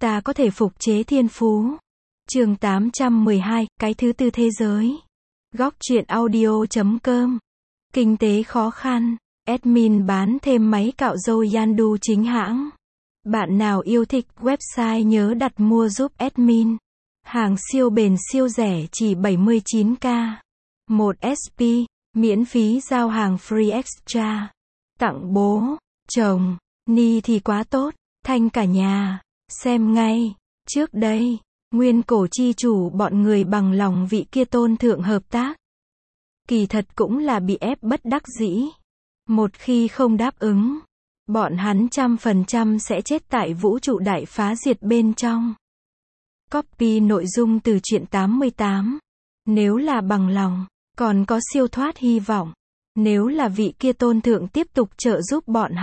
Ta có thể phục chế thiên phú. Chương 812, cái thứ tư thế giới. Góc truyện audio.com. Kinh tế khó khăn. Admin bán thêm máy cạo râu Yandu chính hãng. Bạn nào yêu thích website nhớ đặt mua giúp admin. Hàng siêu bền siêu rẻ chỉ 79k. 1 SP, miễn phí giao hàng free extra. Tặng bố, chồng, ni thì quá tốt, thanh cả nhà. Xem ngay. Trước đây, nguyên cổ chi chủ bọn người bằng lòng vị kia tôn thượng hợp tác. Kỳ thật cũng là bị ép bất đắc dĩ. Một khi không đáp ứng, bọn hắn 100% sẽ chết tại vũ trụ đại phá diệt bên trong. Copy nội dung từ truyện 88. Nếu là bằng lòng, còn có siêu thoát hy vọng. Nếu là vị kia tôn thượng tiếp tục trợ giúp bọn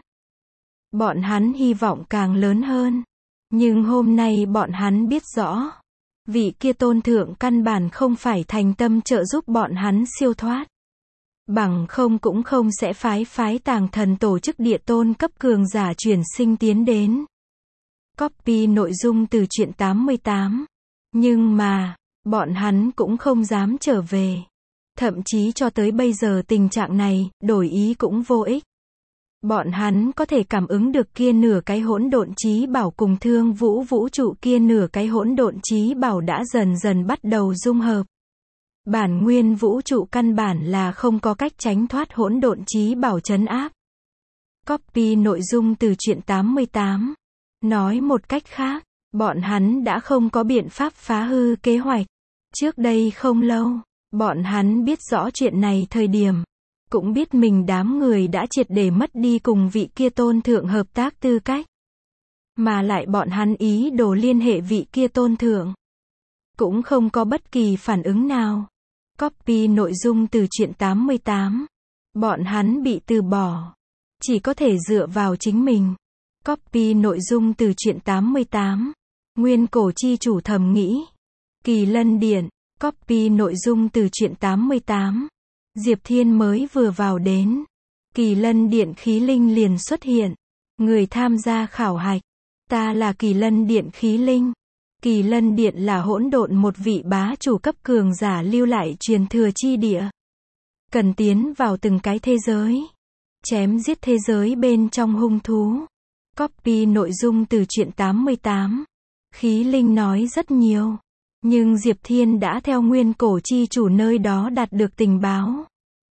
hắn hy vọng càng lớn hơn. Nhưng hôm nay bọn hắn biết rõ, vị kia tôn thượng căn bản không phải thành tâm trợ giúp bọn hắn siêu thoát. Bằng không cũng không sẽ phái tàng thần tổ chức địa tôn cấp cường giả chuyển sinh tiến đến. Copy nội dung từ truyện 88. Nhưng mà, bọn hắn cũng không dám trở về. Thậm chí cho tới bây giờ tình trạng này, đổi ý cũng vô ích. Bọn hắn có thể cảm ứng được kia nửa cái hỗn độn chí bảo cùng thương vũ trụ kia nửa cái hỗn độn chí bảo đã dần dần bắt đầu dung hợp. Bản nguyên vũ trụ căn bản là không có cách tránh thoát hỗn độn chí bảo trấn áp. Copy nội dung từ truyện 88. Nói một cách khác, bọn hắn đã không có biện pháp phá hư kế hoạch. Trước đây không lâu, bọn hắn biết rõ chuyện này thời điểm, cũng biết mình đám người đã triệt để mất đi cùng vị kia tôn thượng hợp tác tư cách. Mà lại bọn hắn ý đồ liên hệ vị kia tôn thượng, cũng không có bất kỳ phản ứng nào. Copy nội dung từ truyện 88. Bọn hắn bị từ bỏ, chỉ có thể dựa vào chính mình. Copy nội dung từ truyện 88. Nguyên cổ chi chủ thầm nghĩ. Kỳ Lân Điện. Copy nội dung từ truyện 88. Diệp Thiên mới vừa vào đến, Kỳ Lân Điện khí linh liền xuất hiện. Người tham gia khảo hạch. Ta là Kỳ Lân Điện khí linh. Kỳ Lân Điện là hỗn độn một vị bá chủ cấp cường giả lưu lại truyền thừa chi địa. Cần tiến vào từng cái thế giới, chém giết thế giới bên trong hung thú. Copy nội dung từ truyện 88. Khí linh nói rất nhiều. Nhưng Diệp Thiên đã theo nguyên cổ chi chủ nơi đó đạt được tình báo.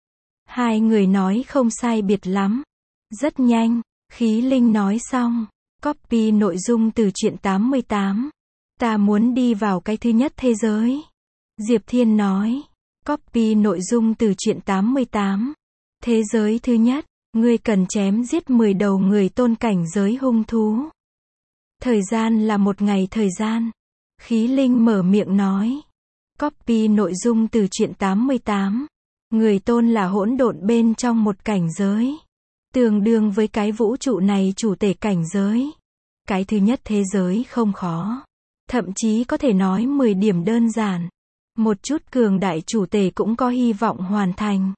Hai người nói không sai biệt lắm. Rất nhanh, khí linh nói xong. Copy nội dung từ truyện 88. Ta muốn đi vào cái thứ nhất thế giới. Diệp Thiên nói. Copy nội dung từ truyện 88. Thế giới thứ nhất, ngươi cần chém giết 10 đầu người tôn cảnh giới hung thú. Thời gian là 1 ngày thời gian. Khí linh mở miệng nói. Copy nội dung từ truyện 88. Người tôn là hỗn độn bên trong một cảnh giới, tương đương với cái vũ trụ này chủ thể cảnh giới. Cái thứ nhất thế giới không khó, thậm chí có thể nói 10 điểm đơn giản. Một chút cường đại chủ thể cũng có hy vọng hoàn thành.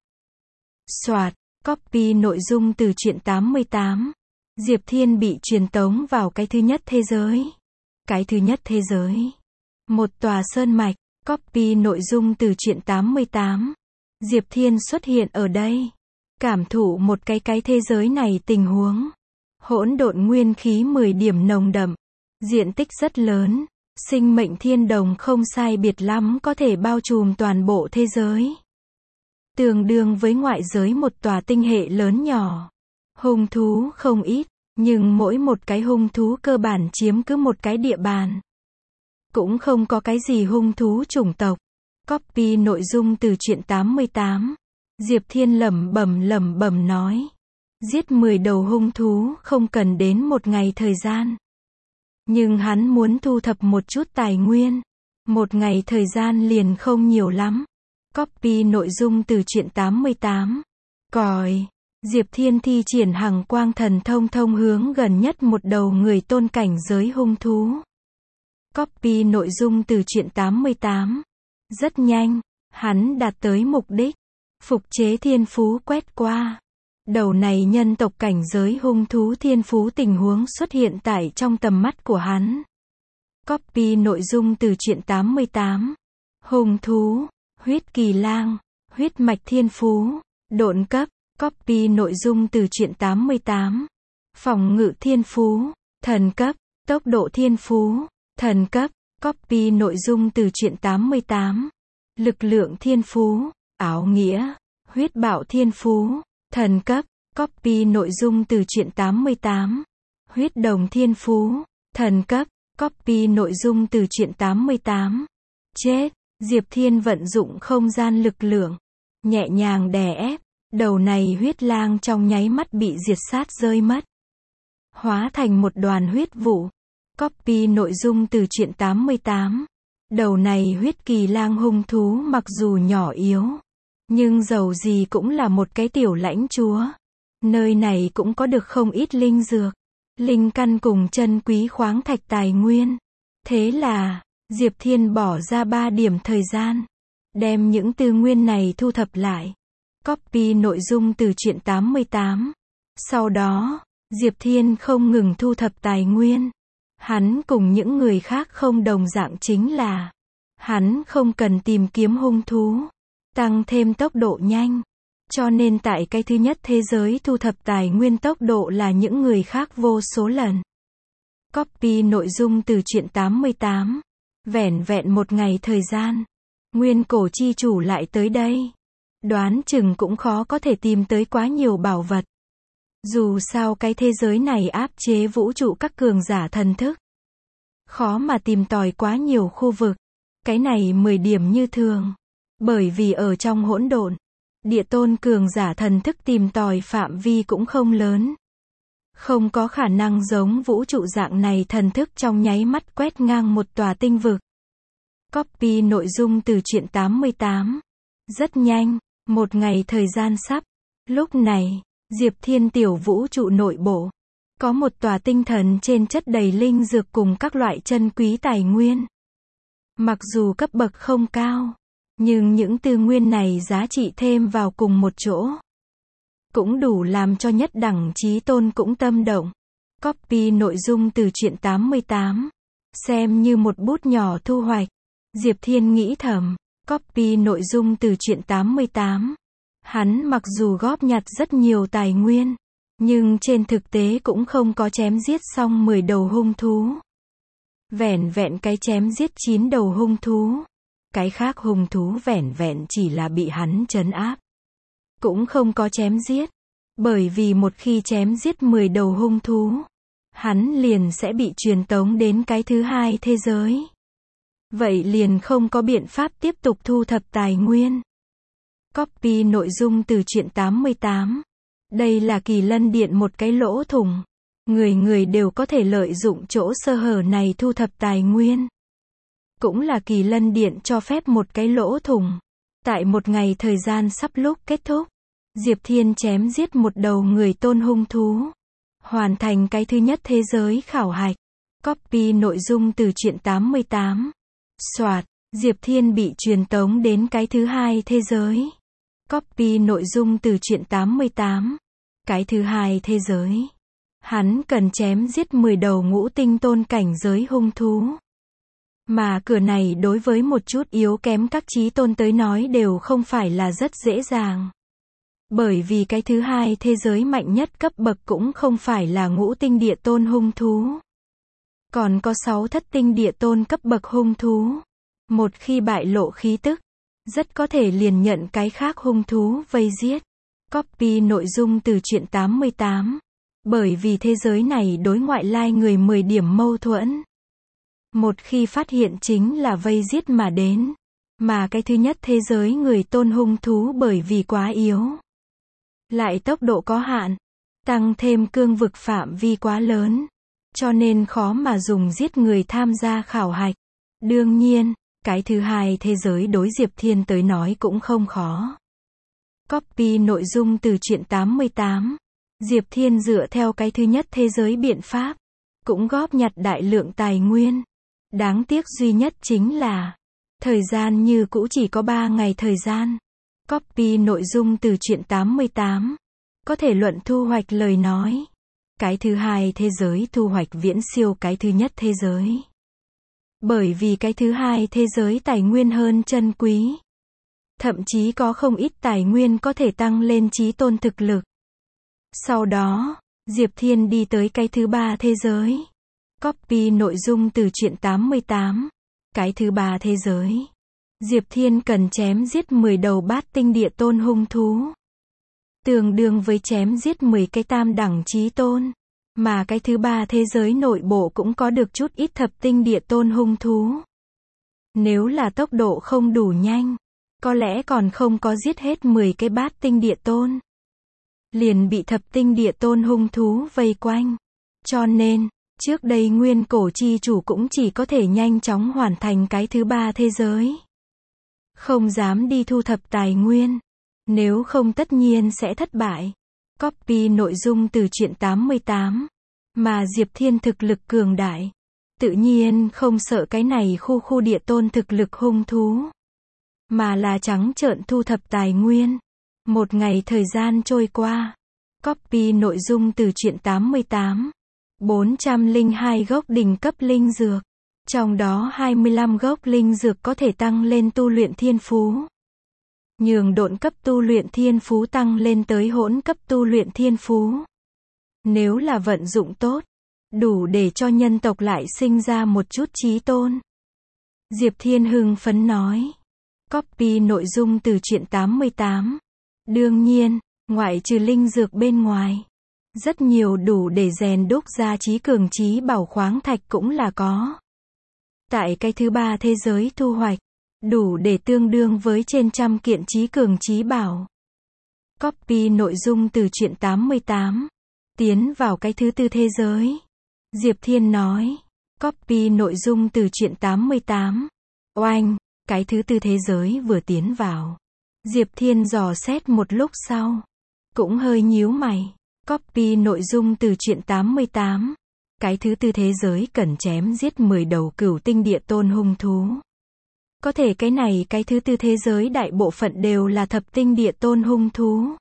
Soạt. Copy nội dung từ truyện 88. Diệp Thiên bị truyền tống vào cái thứ nhất thế giới. Cái thứ nhất thế giới, một tòa sơn mạch. Copy nội dung từ truyện 88. Diệp Thiên xuất hiện ở đây, cảm thụ một cái thế giới này tình huống. Hỗn độn nguyên khí 10 điểm nồng đậm, diện tích rất lớn, sinh mệnh thiên đồng không sai biệt lắm có thể bao trùm toàn bộ thế giới. Tương đương với ngoại giới một tòa tinh hệ lớn nhỏ. Hung thú không ít, nhưng mỗi một cái hung thú cơ bản chiếm cứ một cái địa bàn. Cũng không có cái gì hung thú chủng tộc. Copy nội dung từ truyện 88. Diệp Thiên lẩm bẩm nói. Giết 10 đầu hung thú không cần đến 1 ngày thời gian. Nhưng hắn muốn thu thập một chút tài nguyên. 1 ngày thời gian liền không nhiều lắm. Copy nội dung từ truyện 88. Còi. Diệp Thiên thi triển hằng quang thần thông hướng gần nhất một đầu người tôn cảnh giới hung thú. Copy nội dung từ truyện 88. Rất nhanh, hắn đạt tới mục đích. Phục chế thiên phú quét qua. Đầu này nhân tộc cảnh giới hung thú thiên phú tình huống xuất hiện tại trong tầm mắt của hắn. Copy nội dung từ truyện 88. Hung thú, huyết kỳ lang, huyết mạch thiên phú, độn cấp. Copy nội dung từ truyện 88. Phòng ngự thiên phú, thần cấp. Tốc độ thiên phú, thần cấp. Copy nội dung từ truyện 88. Lực lượng thiên phú, áo nghĩa, huyết bạo thiên phú, thần cấp. Copy nội dung từ truyện 88. Huyết đồng thiên phú, thần cấp. Copy nội dung từ truyện 88. Chết, Diệp Thiên vận dụng không gian lực lượng, nhẹ nhàng đè ép, đầu này huyết lang trong nháy mắt bị diệt sát rơi mất. Hóa thành một đoàn huyết vụ. Copy nội dung từ truyện 88. Đầu này huyết kỳ lang hung thú mặc dù nhỏ yếu, nhưng dầu gì cũng là một cái tiểu lãnh chúa. Nơi này cũng có được không ít linh dược, linh căn cùng chân quý khoáng thạch tài nguyên. Thế là, Diệp Thiên bỏ ra 3 điểm thời gian, đem những tư nguyên này thu thập lại. Copy nội dung từ truyện 88. Sau đó, Diệp Thiên không ngừng thu thập tài nguyên. Hắn cùng những người khác không đồng dạng chính là, hắn không cần tìm kiếm hung thú, tăng thêm tốc độ nhanh. Cho nên tại cái thứ nhất thế giới thu thập tài nguyên tốc độ là những người khác vô số lần. Copy nội dung từ truyện 88. Vẻn vẹn một ngày thời gian, nguyên cổ chi chủ lại tới đây. Đoán chừng cũng khó có thể tìm tới quá nhiều bảo vật. Dù sao cái thế giới này áp chế vũ trụ các cường giả thần thức, khó mà tìm tòi quá nhiều khu vực. Cái này 10 điểm như thường. Bởi vì ở trong hỗn độn, địa tôn cường giả thần thức tìm tòi phạm vi cũng không lớn. Không có khả năng giống vũ trụ dạng này thần thức trong nháy mắt quét ngang một tòa tinh vực. Copy nội dung từ truyện 88. Rất nhanh, một ngày thời gian sắp. Lúc này, Diệp Thiên tiểu vũ trụ nội bộ, có một tòa tinh thần trên chất đầy linh dược cùng các loại chân quý tài nguyên. Mặc dù cấp bậc không cao, nhưng những tư nguyên này giá trị thêm vào cùng một chỗ, cũng đủ làm cho nhất đẳng chí tôn cũng tâm động. Copy nội dung từ truyện 88. Xem như một bút nhỏ thu hoạch. Diệp Thiên nghĩ thầm. Copy nội dung từ truyện 88. Hắn mặc dù góp nhặt rất nhiều tài nguyên, nhưng trên thực tế cũng không có chém giết xong 10 đầu hung thú. Vẻn vẹn cái chém giết 9 đầu hung thú. Cái khác hung thú vẻn vẹn chỉ là bị hắn trấn áp, cũng không có chém giết. Bởi vì một khi chém giết 10 đầu hung thú, hắn liền sẽ bị truyền tống đến cái thứ hai thế giới. Vậy liền không có biện pháp tiếp tục thu thập tài nguyên. Copy nội dung từ truyện 88. Đây là Kỳ Lân Điện một cái lỗ thủng. Người người đều có thể lợi dụng chỗ sơ hở này thu thập tài nguyên. Cũng là Kỳ Lân Điện cho phép một cái lỗ thủng. Tại một ngày thời gian sắp lúc kết thúc, Diệp Thiên chém giết một đầu người tôn hung thú, hoàn thành cái thứ nhất thế giới khảo hạch. Copy nội dung từ truyện 88. Soạt, Diệp Thiên bị truyền tống đến cái thứ hai thế giới. Copy nội dung từ truyện 88. Cái thứ hai thế giới, hắn cần chém giết 10 đầu ngũ tinh tôn cảnh giới hung thú. Mà cửa này đối với một chút yếu kém các chí tôn tới nói đều không phải là rất dễ dàng. Bởi vì cái thứ hai thế giới mạnh nhất cấp bậc cũng không phải là ngũ tinh địa tôn hung thú. Còn có 6 thất tinh địa tôn cấp bậc hung thú. Một khi bại lộ khí tức, rất có thể liền nhận cái khác hung thú vây giết. Copy nội dung từ truyện 88. Bởi vì thế giới này đối ngoại lai người 10 điểm mâu thuẫn. Một khi phát hiện chính là vây giết mà đến. Mà cái thứ nhất thế giới người tôn hung thú bởi vì quá yếu, lại tốc độ có hạn, tăng thêm cương vực phạm vi quá lớn, cho nên khó mà dùng giết người tham gia khảo hạch. Đương nhiên, cái thứ hai thế giới đối Diệp Thiên tới nói cũng không khó. Copy nội dung từ truyện 88. Diệp Thiên dựa theo cái thứ nhất thế giới biện pháp, cũng góp nhặt đại lượng tài nguyên. Đáng tiếc duy nhất chính là, thời gian như cũ chỉ có 3 ngày thời gian. Copy nội dung từ truyện 88. Có thể luận thu hoạch lời nói, cái thứ hai thế giới thu hoạch viễn siêu cái thứ nhất thế giới. Bởi vì cái thứ hai thế giới tài nguyên hơn chân quý. Thậm chí có không ít tài nguyên có thể tăng lên chí tôn thực lực. Sau đó, Diệp Thiên đi tới cái thứ ba thế giới. Copy nội dung từ truyện 88. Cái thứ ba thế giới. Diệp Thiên cần chém giết 10 đầu bát tinh địa tôn hung thú. Tương đương với chém giết 10 cái tam đẳng chí tôn. Mà cái thứ ba thế giới nội bộ cũng có được chút ít thập tinh địa tôn hung thú. Nếu là tốc độ không đủ nhanh, có lẽ còn không có giết hết 10 cái bát tinh địa tôn. Liền bị thập tinh địa tôn hung thú vây quanh. Cho nên, trước đây nguyên cổ chi chủ cũng chỉ có thể nhanh chóng hoàn thành cái thứ ba thế giới. Không dám đi thu thập tài nguyên. Nếu không tất nhiên sẽ thất bại. Copy nội dung từ truyện 88. Mà Diệp Thiên thực lực cường đại. Tự nhiên không sợ cái này khu địa tôn thực lực hung thú. Mà là trắng trợn thu thập tài nguyên. Một ngày thời gian trôi qua. Copy nội dung từ truyện 88. 402 gốc đỉnh cấp linh dược. Trong đó 25 gốc linh dược có thể tăng lên tu luyện thiên phú. Nhường độn cấp tu luyện thiên phú tăng lên tới hỗn cấp tu luyện thiên phú. Nếu là vận dụng tốt, đủ để cho nhân tộc lại sinh ra một chút chí tôn. Diệp Thiên hưng phấn nói. Copy nội dung từ truyện 88. Đương nhiên, ngoại trừ linh dược bên ngoài, rất nhiều đủ để rèn đúc ra chí cường chí bảo khoáng thạch cũng là có. Tại cái thứ ba thế giới thu hoạch, đủ để tương đương với trên trăm kiện chí cường chí bảo. Copy nội dung từ truyện 88. Tiến vào cái thứ tư thế giới. Diệp Thiên nói. Copy nội dung từ truyện 88. Oanh, cái thứ tư thế giới vừa tiến vào. Diệp Thiên dò xét một lúc sau. Cũng hơi nhíu mày. Copy nội dung từ truyện 88. Cái thứ tư thế giới cần chém giết 10 đầu cửu tinh địa tôn hung thú. Có thể cái này cái thứ tư thế giới đại bộ phận đều là thập tinh địa tôn hung thú.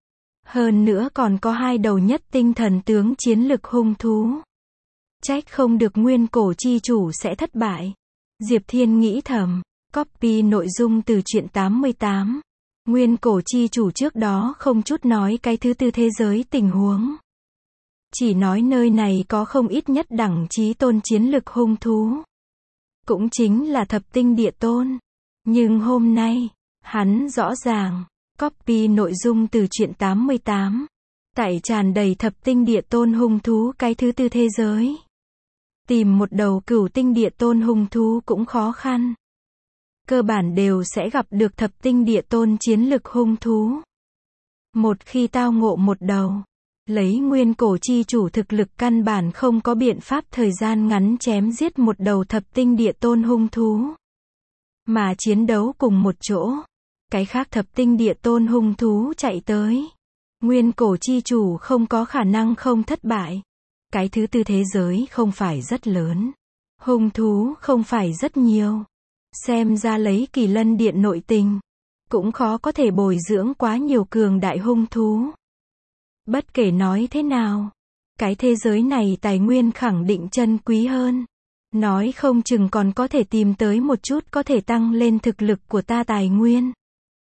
Hơn nữa còn có 2 đầu nhất tinh thần tướng chiến lực hung thú. Trách không được nguyên cổ chi chủ sẽ thất bại. Diệp Thiên nghĩ thầm. Copy nội dung từ truyện 88. Nguyên cổ chi chủ trước đó không chút nói cái thứ tư thế giới tình huống. Chỉ nói nơi này có không ít nhất đẳng chí tôn chiến lực hung thú. Cũng chính là thập tinh địa tôn. Nhưng hôm nay, hắn rõ ràng. Copy nội dung từ truyện 88. Tại tràn đầy thập tinh địa tôn hung thú cái thứ tư thế giới. Tìm một đầu cửu tinh địa tôn hung thú cũng khó khăn. Cơ bản đều sẽ gặp được thập tinh địa tôn chiến lực hung thú. Một khi tao ngộ một đầu, lấy nguyên cổ chi chủ thực lực căn bản không có biện pháp thời gian ngắn chém giết một đầu thập tinh địa tôn hung thú. Mà chiến đấu cùng một chỗ, cái khác thập tinh địa tôn hung thú chạy tới. Nguyên cổ chi chủ không có khả năng không thất bại. Cái thứ tư thế giới không phải rất lớn. Hung thú không phải rất nhiều. Xem ra lấy Kỳ Lân Điện nội tình, cũng khó có thể bồi dưỡng quá nhiều cường đại hung thú. Bất kể nói thế nào, cái thế giới này tài nguyên khẳng định chân quý hơn. Nói không chừng còn có thể tìm tới một chút có thể tăng lên thực lực của ta tài nguyên.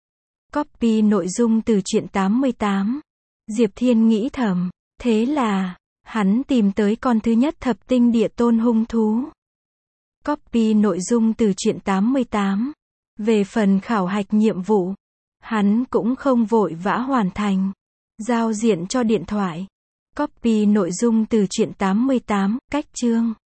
Copy nội dung từ truyện 88. Diệp Thiên nghĩ thầm, thế là, hắn tìm tới con thứ nhất thập tinh địa tôn hung thú. Copy nội dung từ truyện 88. Về phần khảo hạch nhiệm vụ, hắn cũng không vội vã hoàn thành. Giao diện cho điện thoại. Copy nội dung từ truyện 88, cách chương.